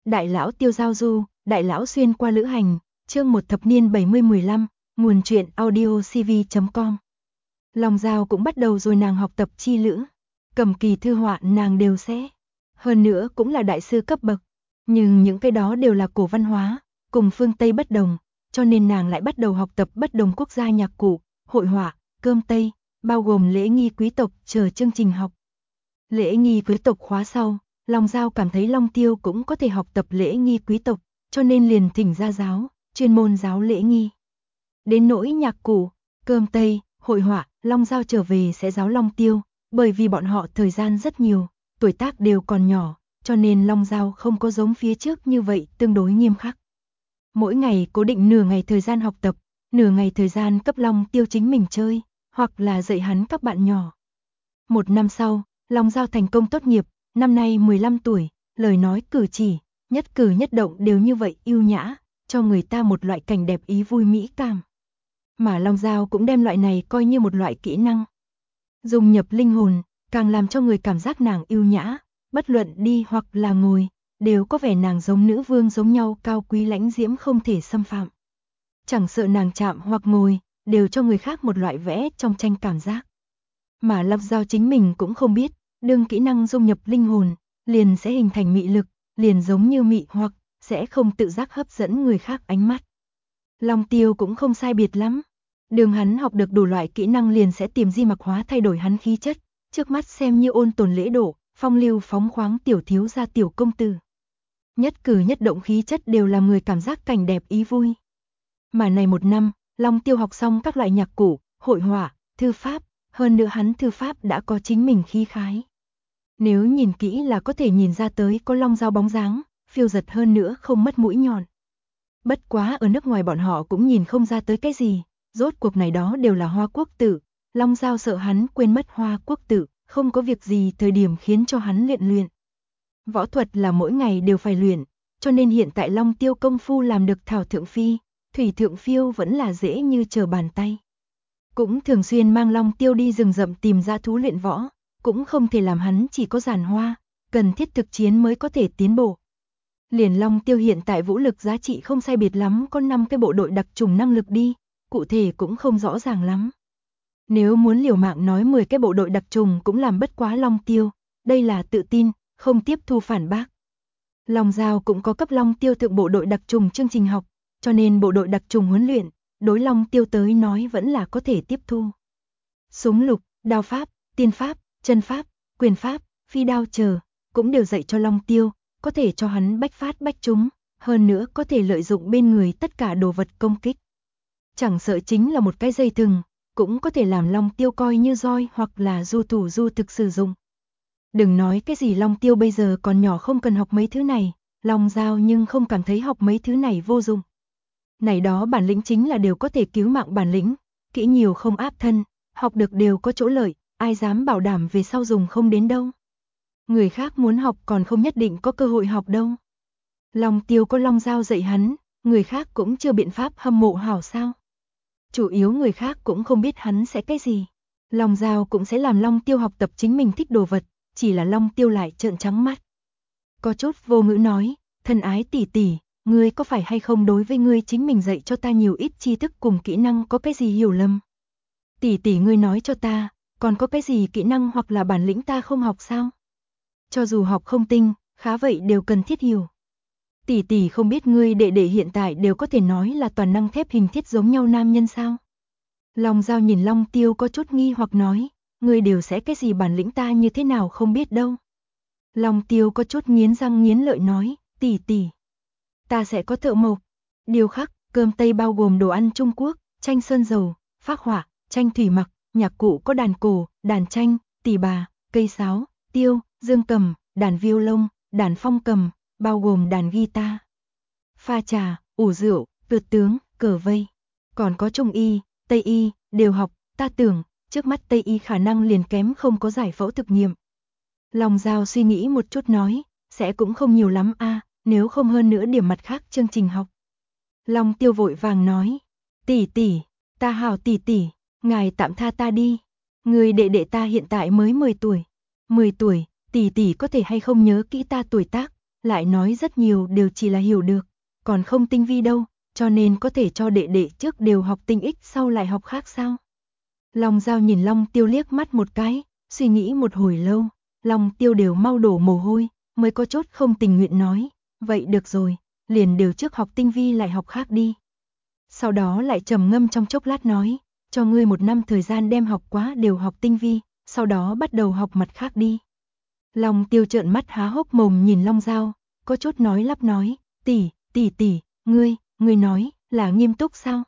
Đại lão Tiêu giao du, đại lão xuyên qua lữ hành, chương 1 thập niên 70-15, nguồn truyện audiocv.com. Long Giao cũng bắt đầu rồi, nàng học tập chi lữ, cầm kỳ thư họa nàng đều sẽ. Hơn nữa cũng là đại sư cấp bậc, nhưng những cái đó đều là cổ văn hóa, cùng phương Tây bất đồng, cho nên nàng lại bắt đầu học tập bất đồng quốc gia nhạc cụ, hội họa, cơm Tây, bao gồm lễ nghi quý tộc chờ chương trình học. Lễ nghi quý tộc khóa sau, Long Giao cảm thấy Long Tiêu cũng có thể học tập lễ nghi quý tộc, cho nên liền thỉnh gia giáo, chuyên môn giáo lễ nghi. Đến nỗi nhạc cụ, cơm Tây, hội họa, Long Giao trở về sẽ giáo Long Tiêu, bởi vì bọn họ thời gian rất nhiều, tuổi tác đều còn nhỏ, cho nên Long Giao không có giống phía trước như vậy tương đối nghiêm khắc. Mỗi ngày cố định nửa ngày thời gian học tập, nửa ngày thời gian cấp Long Tiêu chính mình chơi, hoặc là dạy hắn các bạn nhỏ. Một năm sau, Long Giao thành công tốt nghiệp, năm nay 15 tuổi, lời nói cử chỉ, nhất cử nhất động đều như vậy yêu nhã, cho người ta một loại cảnh đẹp ý vui mỹ cảm. Mà Long Giao cũng đem loại này coi như một loại kỹ năng. Dùng nhập linh hồn, càng làm cho người cảm giác nàng yêu nhã, bất luận đi hoặc là ngồi, đều có vẻ nàng giống nữ vương giống nhau cao quý lãnh diễm không thể xâm phạm. Chẳng sợ nàng chạm hoặc ngồi, đều cho người khác một loại vẽ trong tranh cảm giác. Mà Long Giao chính mình cũng không biết, đương kỹ năng dung nhập linh hồn, liền sẽ hình thành mị lực, liền giống như mị hoặc, sẽ không tự giác hấp dẫn người khác ánh mắt. Long Tiêu cũng không sai biệt lắm. Đường hắn học được đủ loại kỹ năng liền sẽ tìm di mặc hóa thay đổi hắn khí chất, trước mắt xem như ôn tồn lễ độ, phong lưu phóng khoáng tiểu thiếu gia tiểu công tử. Nhất cử nhất động khí chất đều làm người cảm giác cảnh đẹp ý vui. Mà này một năm, Long Tiêu học xong các loại nhạc cụ, hội họa, thư pháp, hơn nữa hắn thư pháp đã có chính mình khí khái. Nếu nhìn kỹ là có thể nhìn ra tới có Long Giao bóng dáng, phiêu giật hơn nữa không mất mũi nhọn. Bất quá ở nước ngoài bọn họ cũng nhìn không ra tới cái gì, rốt cuộc này đó đều là Hoa Quốc tử, Long Giao sợ hắn quên mất Hoa Quốc tử, không có việc gì thời điểm khiến cho hắn luyện. Võ thuật là mỗi ngày đều phải luyện, cho nên hiện tại Long Tiêu công phu làm được thảo thượng phi, thủy thượng phiêu vẫn là dễ như trở bàn tay. Cũng thường xuyên mang Long Tiêu đi rừng rậm tìm dã thú luyện võ, cũng không thể làm hắn chỉ có giàn hoa, cần thiết thực chiến mới có thể tiến bộ. Liền Long Tiêu hiện tại vũ lực giá trị không sai biệt lắm, có 5 cái bộ đội đặc trùng năng lực đi, cụ thể cũng không rõ ràng lắm. Nếu muốn liều mạng nói 10 cái bộ đội đặc trùng cũng làm bất quá Long Tiêu, đây là tự tin, không tiếp thu phản bác. Long Giao cũng có cấp Long Tiêu thượng bộ đội đặc trùng chương trình học, cho nên bộ đội đặc trùng huấn luyện, đối Long Tiêu tới nói vẫn là có thể tiếp thu. Súng lục, đao pháp, tiên pháp, chân pháp, quyền pháp, phi đao chờ, cũng đều dạy cho Long Tiêu, có thể cho hắn bách phát bách trúng, hơn nữa có thể lợi dụng bên người tất cả đồ vật công kích. Chẳng sợ chính là một cái dây thừng, cũng có thể làm Long Tiêu coi như roi hoặc là du thủ du thực sử dụng. Đừng nói cái gì Long Tiêu bây giờ còn nhỏ không cần học mấy thứ này, Long Giao nhưng không cảm thấy học mấy thứ này vô dụng. Này đó bản lĩnh chính là đều có thể cứu mạng bản lĩnh, kỹ nhiều không áp thân, học được đều có chỗ lợi, ai dám bảo đảm về sau dùng không đến đâu. Người khác muốn học còn không nhất định có cơ hội học đâu. Long Tiêu có Long Giao dạy hắn, người khác cũng chưa biện pháp hâm mộ hảo sao. Chủ yếu người khác cũng không biết hắn sẽ cái gì. Long Giao cũng sẽ làm Long Tiêu học tập chính mình thích đồ vật, chỉ là Long Tiêu lại trợn trắng mắt. Có chút vô ngữ nói, thân ái tỷ tỷ, ngươi có phải hay không đối với ngươi chính mình dạy cho ta nhiều ít tri thức cùng kỹ năng có cái gì hiểu lầm? Tỷ tỷ ngươi nói cho ta, còn có cái gì kỹ năng hoặc là bản lĩnh ta không học sao? Cho dù học không tinh, khá vậy đều cần thiết hiểu. Tỷ tỷ không biết ngươi đệ đệ hiện tại đều có thể nói là toàn năng thép hình thiết giống nhau nam nhân sao? Long Giao nhìn Long Tiêu có chút nghi hoặc nói, ngươi đều sẽ cái gì bản lĩnh ta như thế nào không biết đâu. Long Tiêu có chút nghiến răng nghiến lợi nói, tỷ tỷ, ta sẽ có thợ mộc, điêu khắc, cơm Tây bao gồm đồ ăn Trung Quốc, tranh sơn dầu, phác họa, tranh thủy mặc, nhạc cụ có đàn cổ, đàn tranh, tỳ bà, cây sáo, tiêu, dương cầm, đàn violon, đàn phong cầm, bao gồm đàn guitar, pha trà, ủ rượu, vượt tướng, cờ vây, còn có Trung y, Tây y, đều học, ta tưởng, trước mắt Tây y khả năng liền kém không có giải phẫu thực nghiệm. Long Giao suy nghĩ một chút nói, sẽ cũng không nhiều lắm a, nếu không hơn nữa điểm mặt khác chương trình học. Long Tiêu vội vàng nói, tỷ tỷ, ta hảo tỷ tỷ, ngài tạm tha ta đi, người đệ đệ ta hiện tại mới 10 tuổi, 10 tuổi, tỷ tỷ có thể hay không nhớ kỹ ta tuổi tác, lại nói rất nhiều đều chỉ là hiểu được, còn không tinh vi đâu, cho nên có thể cho đệ đệ trước đều học tinh ích sau lại học khác sao? Long Giao nhìn Long Tiêu liếc mắt một cái, suy nghĩ một hồi lâu, Long Tiêu đều mau đổ mồ hôi, mới có chút không tình nguyện nói, vậy được rồi, liền đều trước học tinh vi lại học khác đi. Sau đó lại trầm ngâm trong chốc lát nói, cho ngươi 1 năm thời gian đem học quá đều học tinh vi, sau đó bắt đầu học mặt khác đi. Long Tiêu trợn mắt há hốc mồm nhìn Long Giao, có chút nói lắp nói, tỷ, ngươi nói là nghiêm túc sao?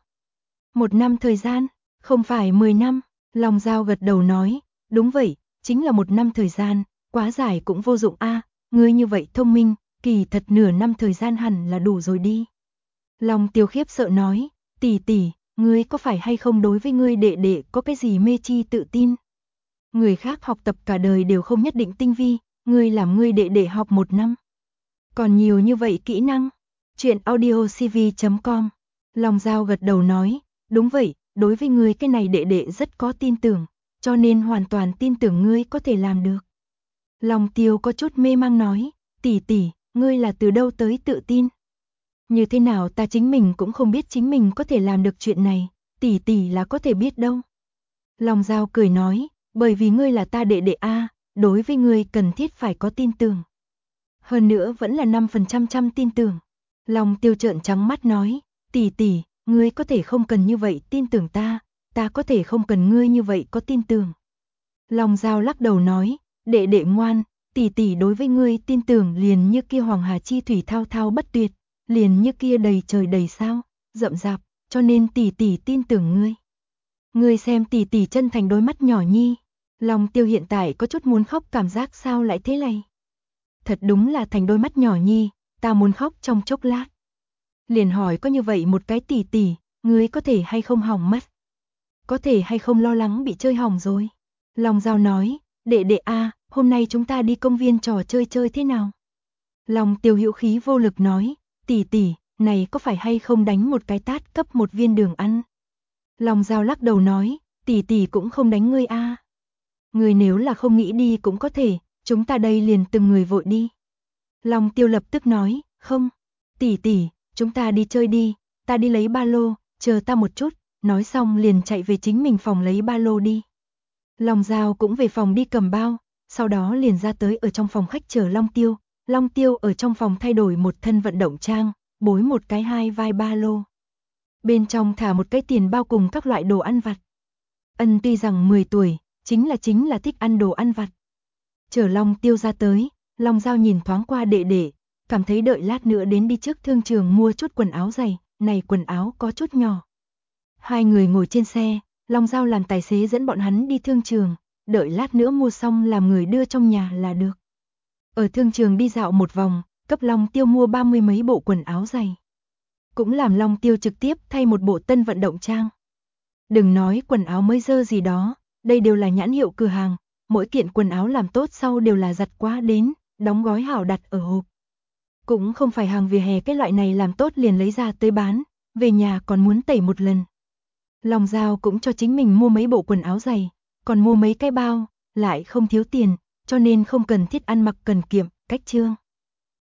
1 năm thời gian, không phải 10 năm, Long Giao gật đầu nói, đúng vậy, chính là 1 năm thời gian, quá dài cũng vô dụng a, ngươi như vậy thông minh, kỳ thật nửa năm thời gian hẳn là đủ rồi đi. Long Tiêu khiếp sợ nói, tỷ, ngươi có phải hay không đối với ngươi đệ đệ có cái gì mê chi tự tin? Người khác học tập cả đời đều không nhất định tinh vi, ngươi làm ngươi đệ đệ học 1 năm. Còn nhiều như vậy kỹ năng. Chuyện audiocv.com. Long Giao gật đầu nói, đúng vậy, đối với ngươi cái này đệ đệ rất có tin tưởng, cho nên hoàn toàn tin tưởng ngươi có thể làm được. Long Tiêu có chút mê mang nói, tỷ, ngươi là từ đâu tới tự tin? Như thế nào ta chính mình cũng không biết chính mình có thể làm được chuyện này, tỷ là có thể biết đâu. Long Giao cười nói, bởi vì ngươi là ta đệ đệ a, đối với ngươi cần thiết phải có tin tưởng. Hơn nữa vẫn là 5% trăm tin tưởng. Long Tiêu trợn trắng mắt nói, tỷ, ngươi có thể không cần như vậy tin tưởng ta có thể không cần ngươi như vậy có tin tưởng. Long Giao lắc đầu nói, đệ đệ ngoan, tỷ đối với ngươi tin tưởng liền như kia hoàng hà chi thủy thao thao bất tuyệt, liền như kia đầy trời đầy sao, rậm rạp, cho nên tỷ tin tưởng ngươi. Ngươi xem tỷ chân thành đôi mắt nhỏ nhi. Long Tiêu hiện tại có chút muốn khóc cảm giác sao lại thế này. Thật đúng là thành đôi mắt nhỏ nhi, ta muốn khóc trong chốc lát. Liền hỏi có như vậy một cái tỷ, ngươi có thể hay không hỏng mất? Có thể hay không lo lắng bị chơi hỏng rồi? Long Giao nói, đệ đệ a, hôm nay chúng ta đi công viên trò chơi thế nào? Long Tiêu hữu khí vô lực nói, tỷ, này có phải hay không đánh một cái tát cấp một viên đường ăn? Long Giao lắc đầu nói, tỷ cũng không đánh ngươi a. Ngươi nếu là không nghĩ đi cũng có thể, chúng ta đây liền từng người vội đi. Long Tiêu lập tức nói, không, tỷ, chúng ta đi chơi đi, ta đi lấy ba lô, chờ ta một chút, nói xong liền chạy về chính mình phòng lấy ba lô đi. Long Giao cũng về phòng đi cầm bao, sau đó liền ra tới ở trong phòng khách chờ Long Tiêu. Long Tiêu ở trong phòng thay đổi một thân vận động trang, bối một cái 2 vai ba lô. Bên trong thả một cái tiền bao cùng các loại đồ ăn vặt. Ân tuy rằng 10 tuổi, chính là thích ăn đồ ăn vặt. Chờ Long Tiêu ra tới, Long Giao nhìn thoáng qua đệ đệ, cảm thấy đợi lát nữa đến đi trước thương trường mua chút quần áo giày, này quần áo có chút nhỏ. Hai người ngồi trên xe, Long Giao làm tài xế dẫn bọn hắn đi thương trường, đợi lát nữa mua xong làm người đưa trong nhà là được. Ở thương trường đi dạo một vòng, cấp Long Tiêu mua 30 mấy bộ quần áo giày. Cũng làm Long Tiêu trực tiếp thay một bộ tân vận động trang. Đừng nói quần áo mới dơ gì đó, đây đều là nhãn hiệu cửa hàng, mỗi kiện quần áo làm tốt sau đều là giặt quá đến, đóng gói hảo đặt ở hộp. Cũng không phải hàng vỉa hè cái loại này làm tốt liền lấy ra tới bán, về nhà còn muốn tẩy một lần. Long Giao cũng cho chính mình mua mấy bộ quần áo giày, còn mua mấy cái bao, lại không thiếu tiền, cho nên không cần thiết ăn mặc cần kiệm, cách trương.